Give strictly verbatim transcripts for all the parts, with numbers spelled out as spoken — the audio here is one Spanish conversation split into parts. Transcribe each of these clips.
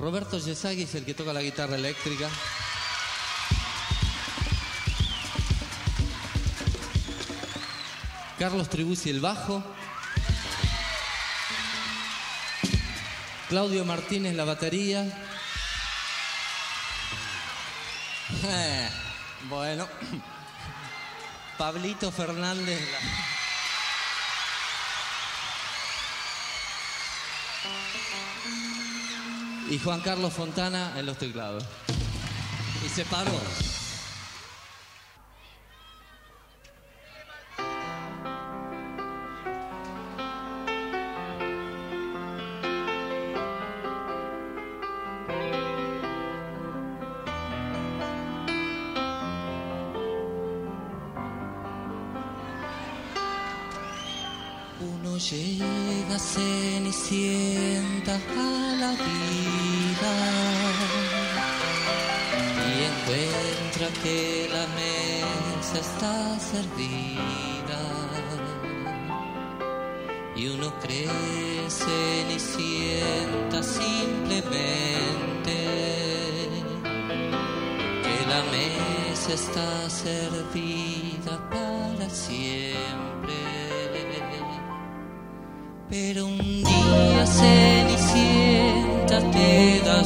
Roberto Yesagui es el que toca la guitarra eléctrica. Carlos Tribuzzi el bajo. Claudio Martínez la batería. Eh, bueno. Pablito Fernández la... y Juan Carlos Fontana en los teclados. Y se paró. Uno llega cenicienta a la vida y encuentra que la mesa está servida y uno cree cenicienta simplemente que la mesa está servida para siempre. Pero un día cenicienta te das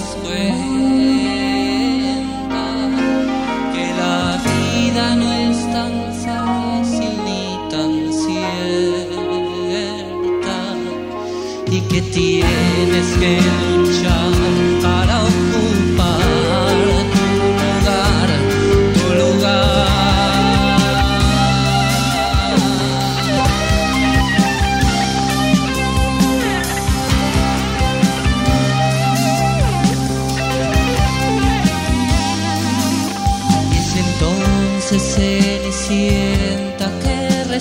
cuenta que la vida no es tan fácil ni tan cierta y que tienes que luchar para ocupar tu lugar, tu lugar. Cenicienta que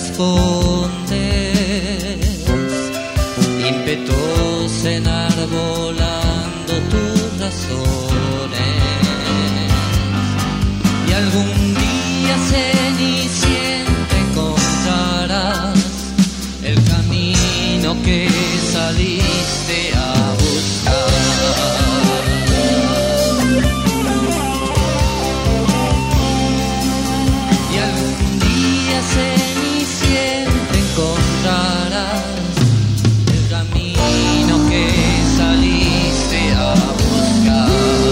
respondes, impetuosa enarbolando tus razones, y algún día Cenicienta encontrarás el camino que saliste a buscar. Cenicienta encontrarás el camino que saliste a buscar.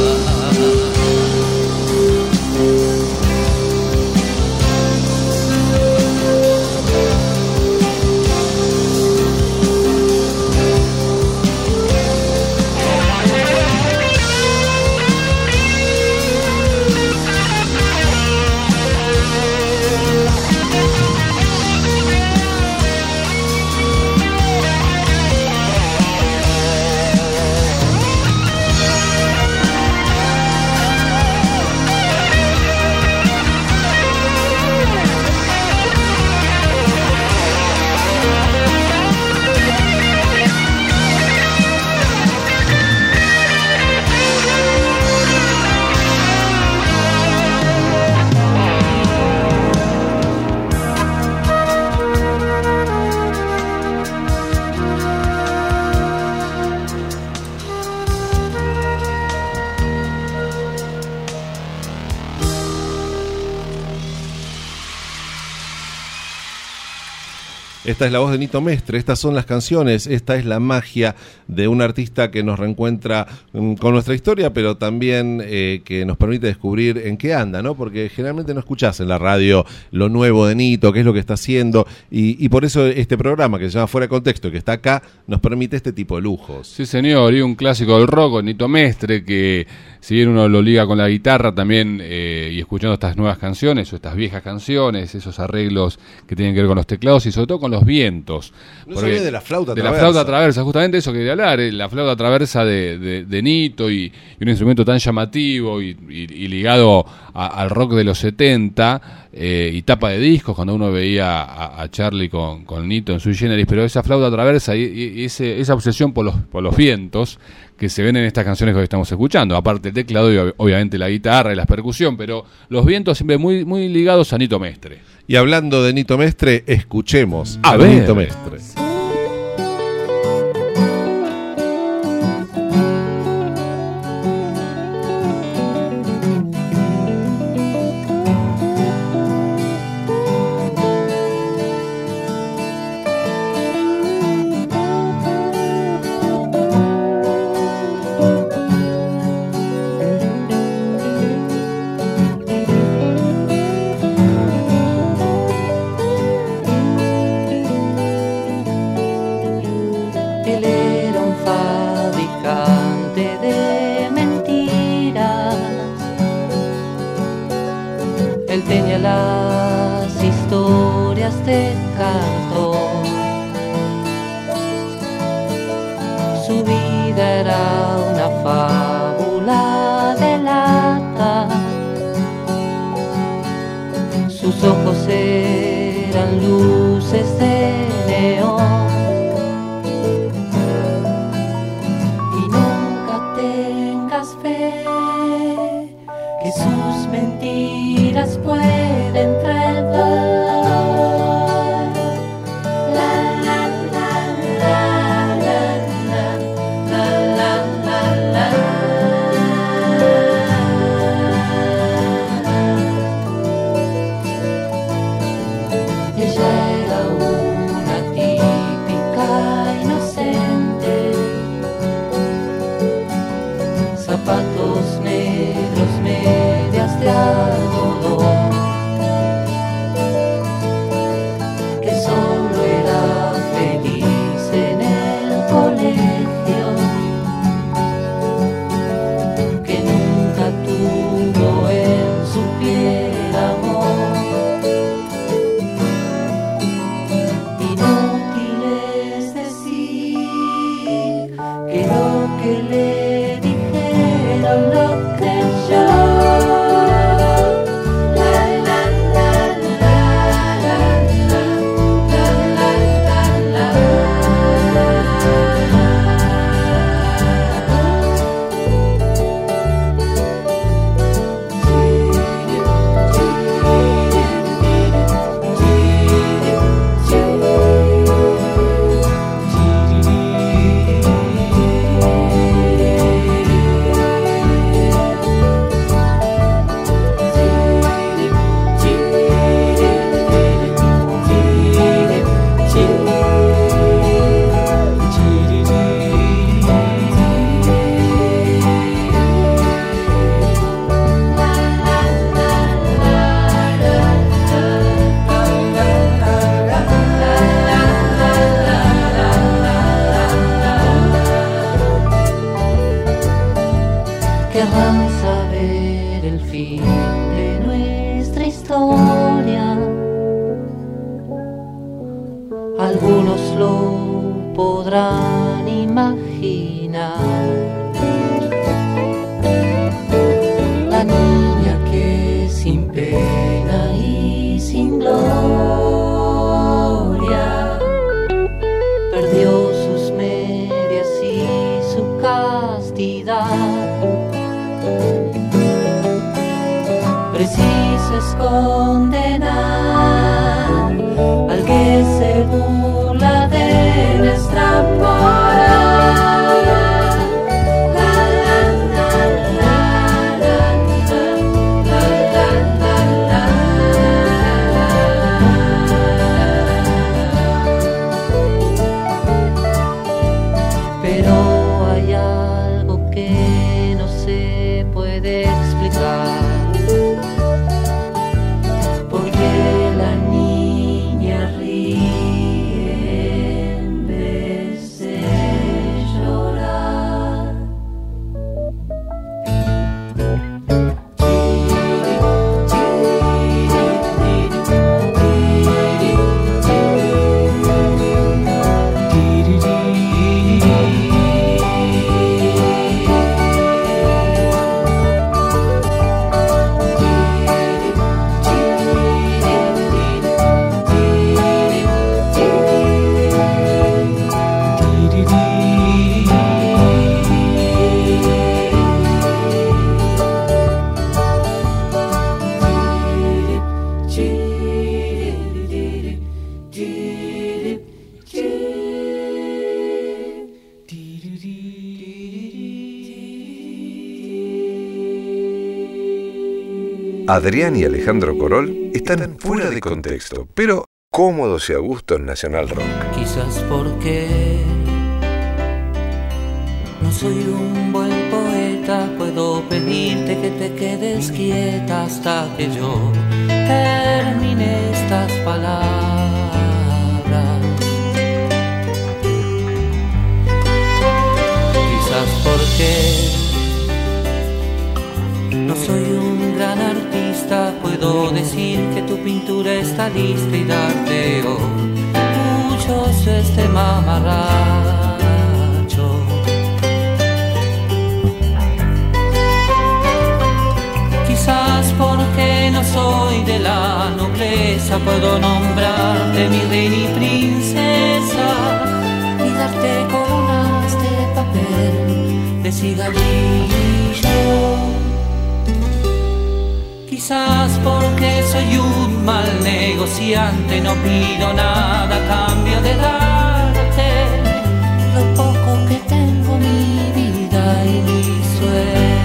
Esta es la voz de Nito Mestre, estas son las canciones, esta es la magia de un artista que nos reencuentra um, con nuestra historia, pero también eh, que nos permite descubrir en qué anda, ¿no? Porque generalmente no escuchás en la radio lo nuevo de Nito, qué es lo que está haciendo, y, y por eso este programa que se llama Fuera de Contexto, que está acá, nos permite este tipo de lujos. Sí, señor, y un clásico del rock, Nito Mestre, que si bien uno lo liga con la guitarra también, eh, y escuchando estas nuevas canciones, o estas viejas canciones, esos arreglos que tienen que ver con los teclados, y sobre todo con los vientos. No sabía de la flauta de traversa. la flauta traversa, justamente eso quería hablar, eh, la flauta traversa de, de, de Nito, y, y un instrumento tan llamativo y, y, y ligado a, al rock de los setenta, eh, y tapa de discos, cuando uno veía a, a Charlie con, con Nito en Sui Generis, pero esa flauta traversa y, y ese, esa obsesión por los, por los vientos que se ven en estas canciones que hoy estamos escuchando, aparte el teclado y obviamente la guitarra y la percusión, pero los vientos siempre muy, muy ligados a Nito Mestre. Y hablando de Nito Mestre, escuchemos a, a Nito Mestre. bote de mentiras. Él tenía las historias de cartón. Su vida era una fábula de lata. Sus ojos eran luces de neón. Y nunca tengas fe que sus mentiras pueden traer dolor. Zapatos negros, medias de algodón, que solo era feliz en el colegio, que nunca tuvo en su piel amor. Inútil es decir que lo que le lo creyó. La la la la la la la la la. Querrán saber el fin de nuestra historia. Algunos lo podrán imaginar. La niña que sin pena y sin gloria perdió sus medias y su castidad. Preciso es condenar al que se burla de nuestra moral. La la la la la la la la la. Pero hay algo que no se puede explicar. Adrián y Alejandro Corol están fuera de contexto, pero cómodos y a gusto en Nacional Rock. Quizás porque no soy un buen poeta, puedo pedirte que te quedes quieta hasta que yo termine estas palabras. Quizás porque porque no soy un gran artista, puedo decir que tu pintura está lista y darte orgulloso este mamarracho. Quizás porque no soy de la nobleza, puedo nombrarte mi reina y princesa y darte coronas de papel de cigarrillo. Quizás porque soy un mal negociante, no pido nada a cambio de darte lo poco que tengo, mi vida y mis sueños.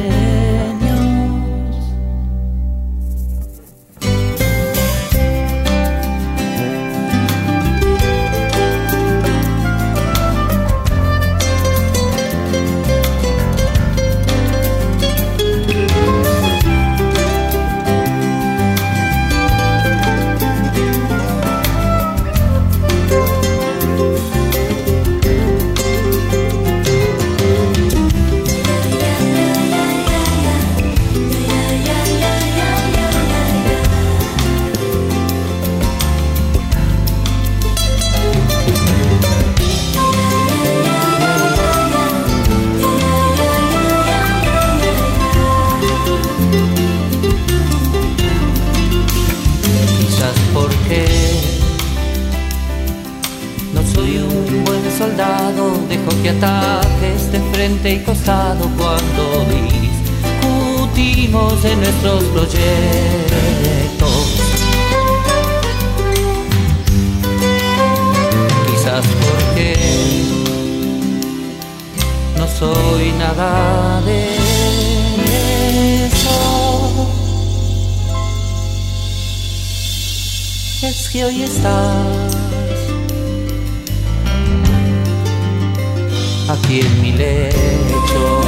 Y costado cuando discutimos de nuestros proyectos. Quizás porque no soy nada de eso, es que hoy estás aquí en mi lecho.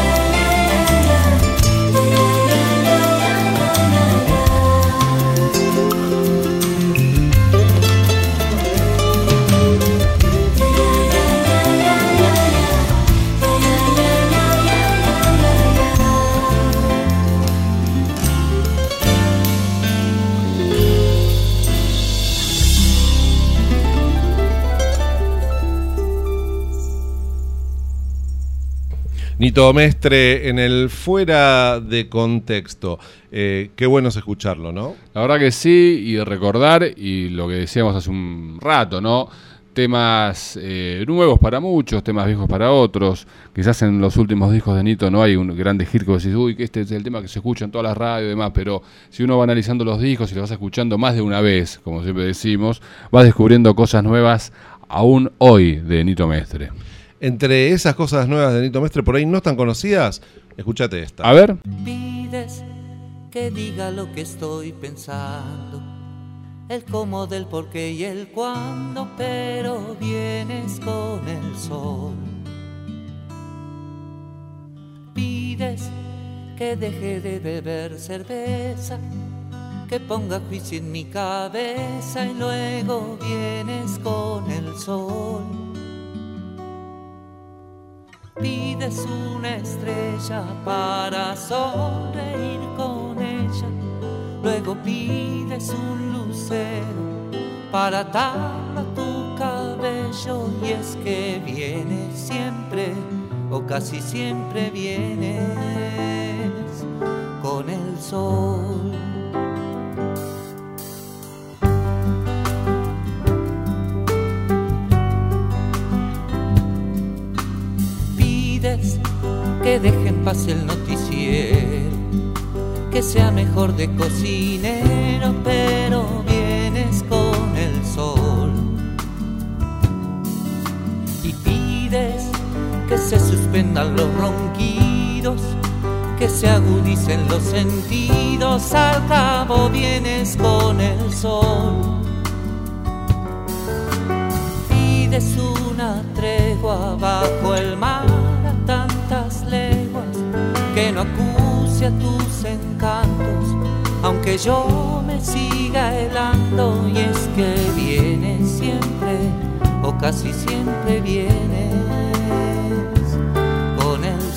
Nito Mestre en el Fuera de Contexto. Eh, qué bueno es escucharlo, ¿no? La verdad que sí, y recordar, y lo que decíamos hace un rato, ¿no? Temas eh, nuevos para muchos, temas viejos para otros. Quizás en los últimos discos de Nito no hay un gran hit que decís, uy, que este es el tema que se escucha en todas las radios y demás, pero si uno va analizando los discos y los vas escuchando más de una vez, como siempre decimos, vas descubriendo cosas nuevas aún hoy de Nito Mestre. Entre esas cosas nuevas de Nito Mestre, por ahí no tan conocidas, escúchate esta. A ver. Pides que diga lo que estoy pensando, el cómo del por qué y el cuándo, pero vienes con el sol. Pides que deje de beber cerveza, que ponga juicio en mi cabeza y luego vienes con el sol. Pides una estrella para sonreír con ella, luego pides un lucero para atarlo a tu cabello, y es que vienes siempre, o casi siempre vienes con el sol. Que deje en paz el noticiero, que sea mejor de cocinero, pero vienes con el sol. Y pides que se suspendan los ronquidos, que se agudicen los sentidos, al cabo vienes con el sol. Pides una tregua bajo el mar a tantas leguas, que no acuse a tus encantos, aunque yo me siga helando, y es que vienes siempre, o casi siempre vienes con el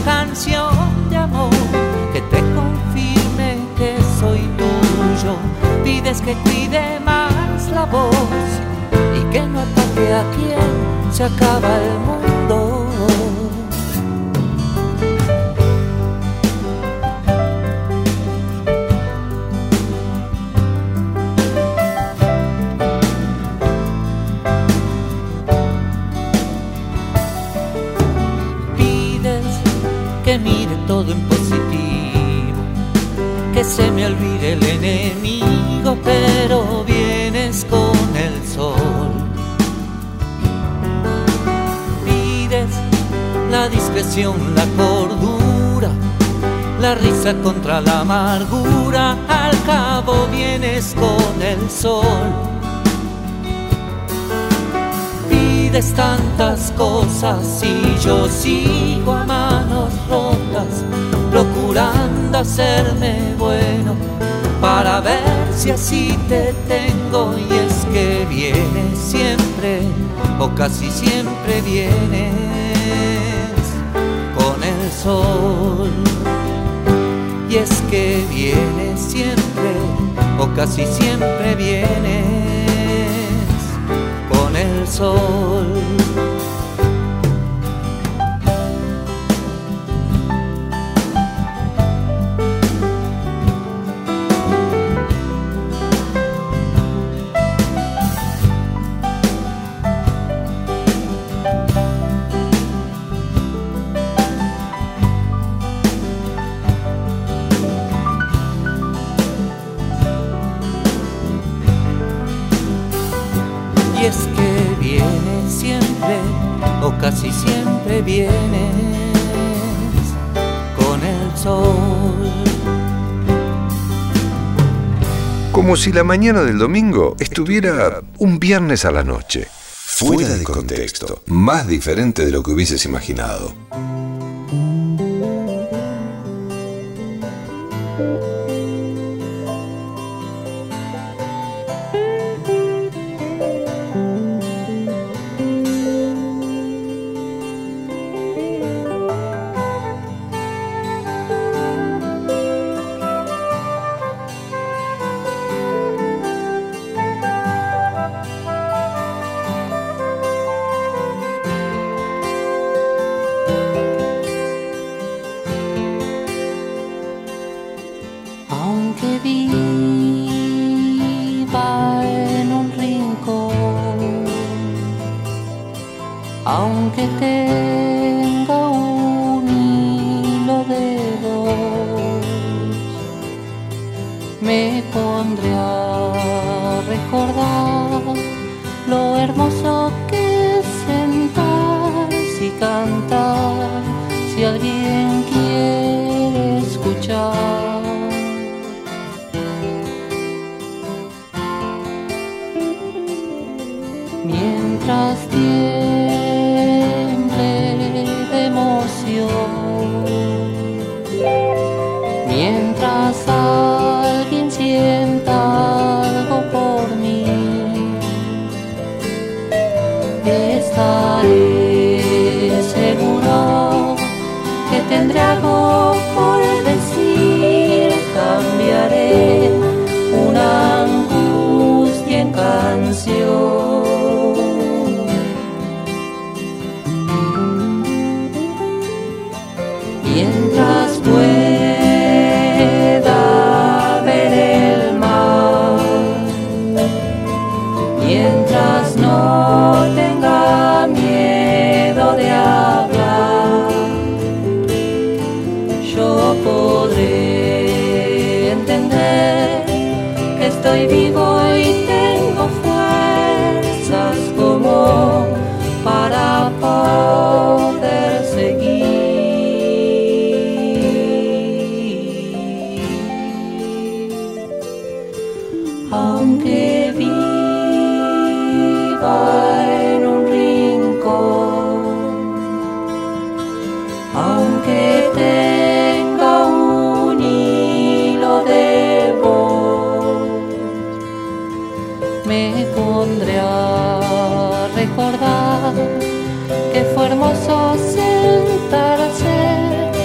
canción de amor que te confirme que soy tuyo. Pides que cuide más la voz y que no ataque a quien se acaba el mundo. Que mire todo en positivo, que se me olvide el enemigo, pero vienes con el sol. Pides la discreción, la cordura, la risa contra la amargura, al cabo vienes con el sol. Pides tantas cosas y yo sigo a manos rotas, procurando hacerme bueno para ver si así te tengo. Y es que vienes siempre, o casi siempre vienes con el sol. Y es que vienes siempre, o casi siempre vienes con el sol. Y es que vienes siempre, o casi siempre vienes con el sol. Como si la mañana del domingo estuviera un viernes a la noche. Fuera de contexto, más diferente de lo que hubieses imaginado. Aunque viva en un rincón, aunque tenga un hilo de dos, me pondré a recordar lo hermoso que es sentarse y cantar si alguien quiere escuchar. Mientras tiemble de emoción, mientras alguien sienta algo por mí, estaré seguro que tendré algo por decir. Cambiaré una angustia en canción. Mientras pueda ver el mar, mientras no tenga miedo de hablar, yo podré entender que estoy vivo y tengo fuerzas como para poder seguir. Aunque viva en un rincón, aunque tenga un hilo de voz, me pondré a recordar que fue hermoso sentarse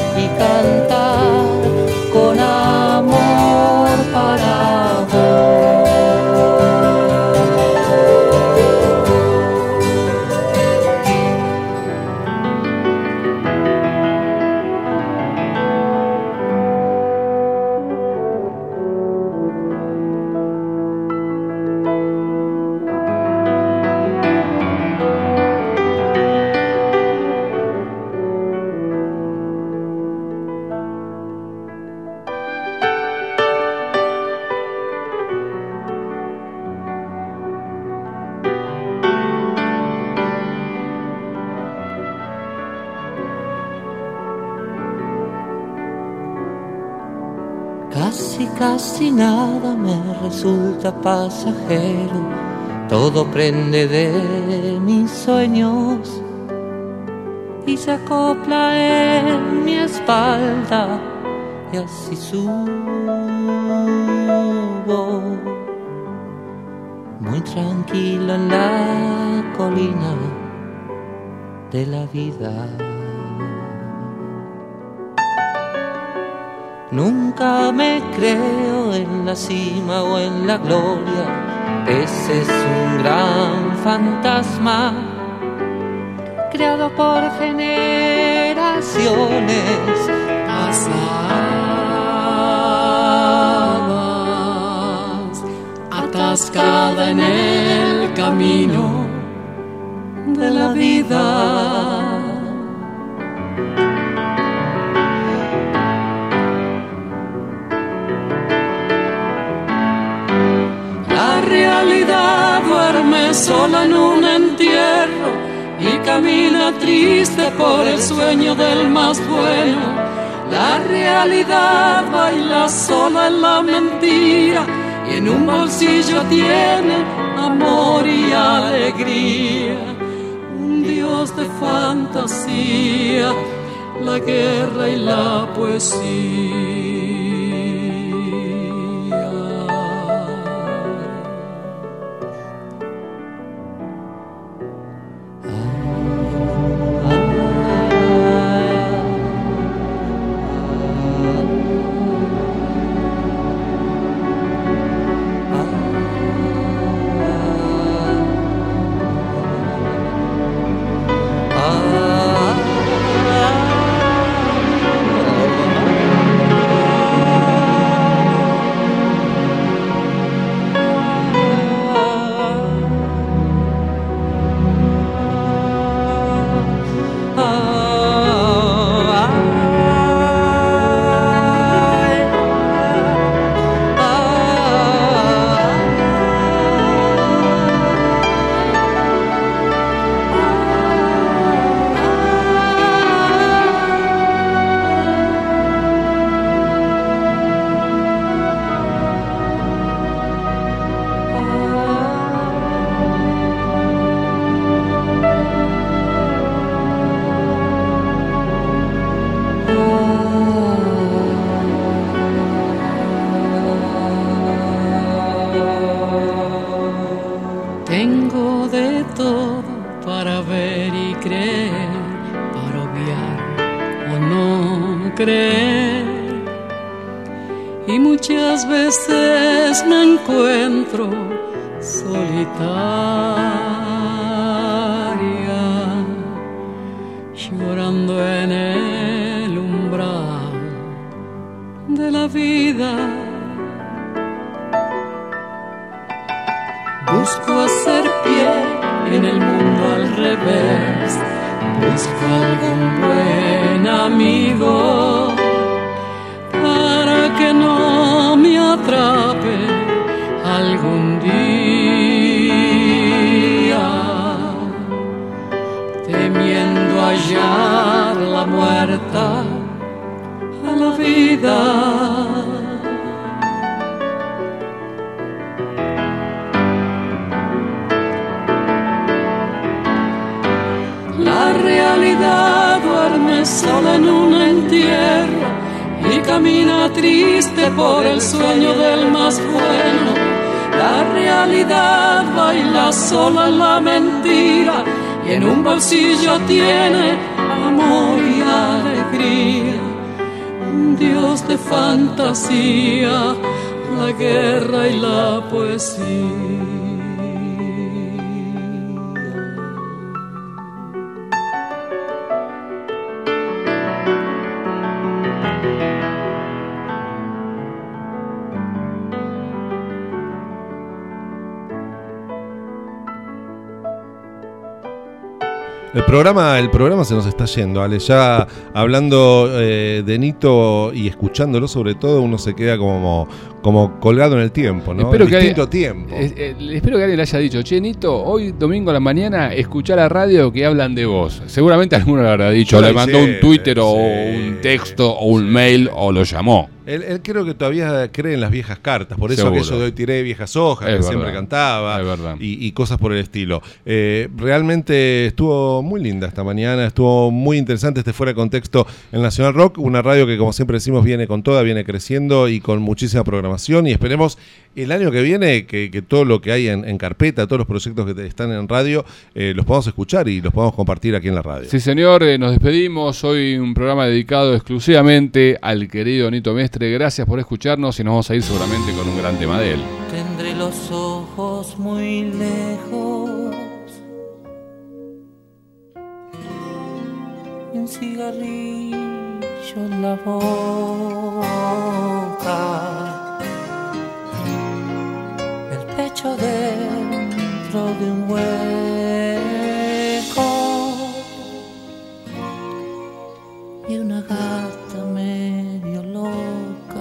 si casi nada me resulta pasajero, todo prende de mis sueños y se acopla en mi espalda y así subo muy tranquilo en la colina de la vida. Nunca me creo en la cima o en la gloria, ese es un gran fantasma creado por generaciones pasadas, atascada en el camino de la vida. La realidad duerme sola en un entierro y camina triste por el sueño del más bueno. La realidad baila sola en la mentira y en un bolsillo tiene amor y alegría. Un Dios de fantasía, la guerra y la poesía. Y muchas veces me encuentro solitaria, llorando en el umbral de la vida. Busco hacer pie en el mundo al revés, busco algún buen amigo para que no me atrape algún día, temiendo hallar la muerta a la vida. La realidad duerme sola en un entierro y camina triste por el sueño del más bueno. La realidad baila sola en la mentira y en un bolsillo tiene amor y alegría. Un Dios de fantasía, la guerra y la poesía. El programa, el programa se nos está yendo, Ale. Ya hablando eh, de Nito y escuchándolo sobre todo, uno se queda como, como colgado en el tiempo, ¿no? Espero en que distinto alguien, tiempo. Eh, eh, espero que alguien le haya dicho, che, Nito, hoy domingo a la mañana escuchá la radio que hablan de vos. Seguramente alguno le habrá dicho, Yo le lo mandó hice, un Twitter o sí, un texto o un sí. mail o lo llamó. Él, él creo que todavía cree en las viejas cartas, por eso Seguro. aquello de hoy tiré viejas hojas, Es que verdad, siempre cantaba, es verdad. y, y cosas por el estilo. Eh, realmente estuvo muy linda esta mañana, estuvo muy interesante este Fuera de Contexto en Nacional Rock, una radio que, como siempre decimos, viene con toda, viene creciendo y con muchísima programación, y esperemos el año que viene que, que todo lo que hay en, en carpeta, todos los proyectos que están en radio, eh, los podamos escuchar y los podamos compartir aquí en la radio. Sí, señor, eh, nos despedimos. Hoy un programa dedicado exclusivamente al querido Nito Mestre. Gracias por escucharnos y nos vamos a ir seguramente con un gran tema de él. Tendré los ojos muy lejos y un cigarrillo en la boca, el pecho dentro de un hueco y una gata medio loca.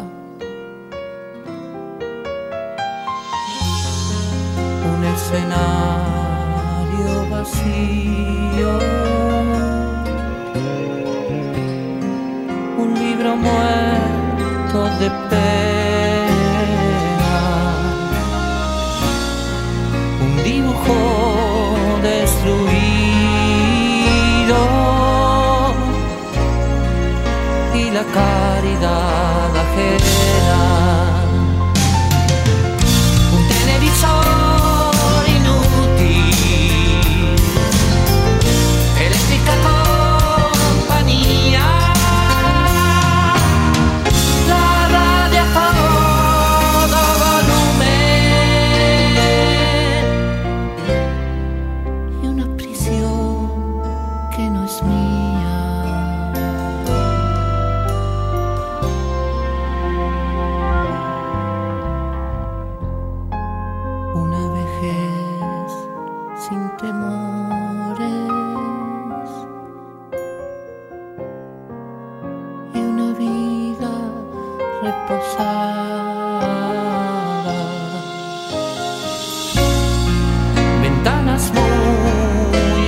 Un escenario vacío, un libro muerto de pena, un dibujo destruido y la caridad ajena. Un televisor inútil, eléctrica compañía, la radio a todo volumen y una prisión que no es mía. Una vejez sin temores y una vida reposada. Ventanas muy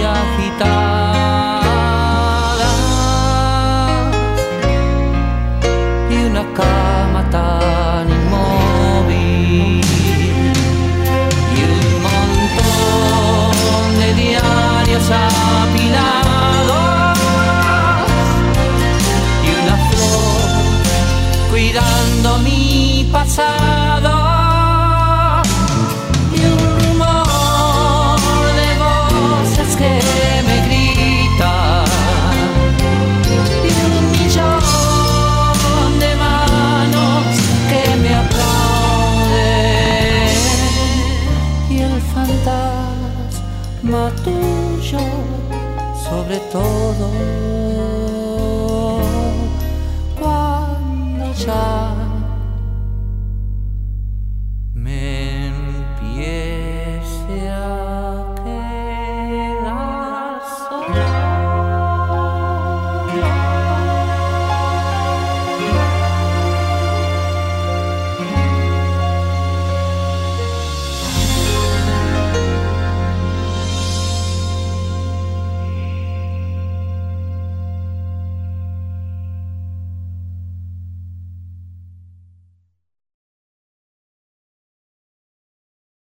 agitadas y una cama tan inmóvil y un montón de diarios apilados y una flor cuidando mi pasado y un rumor de voces que me gritan y un millón de manos que me aplauden y el fantasma tuyo sobre todo cuando ya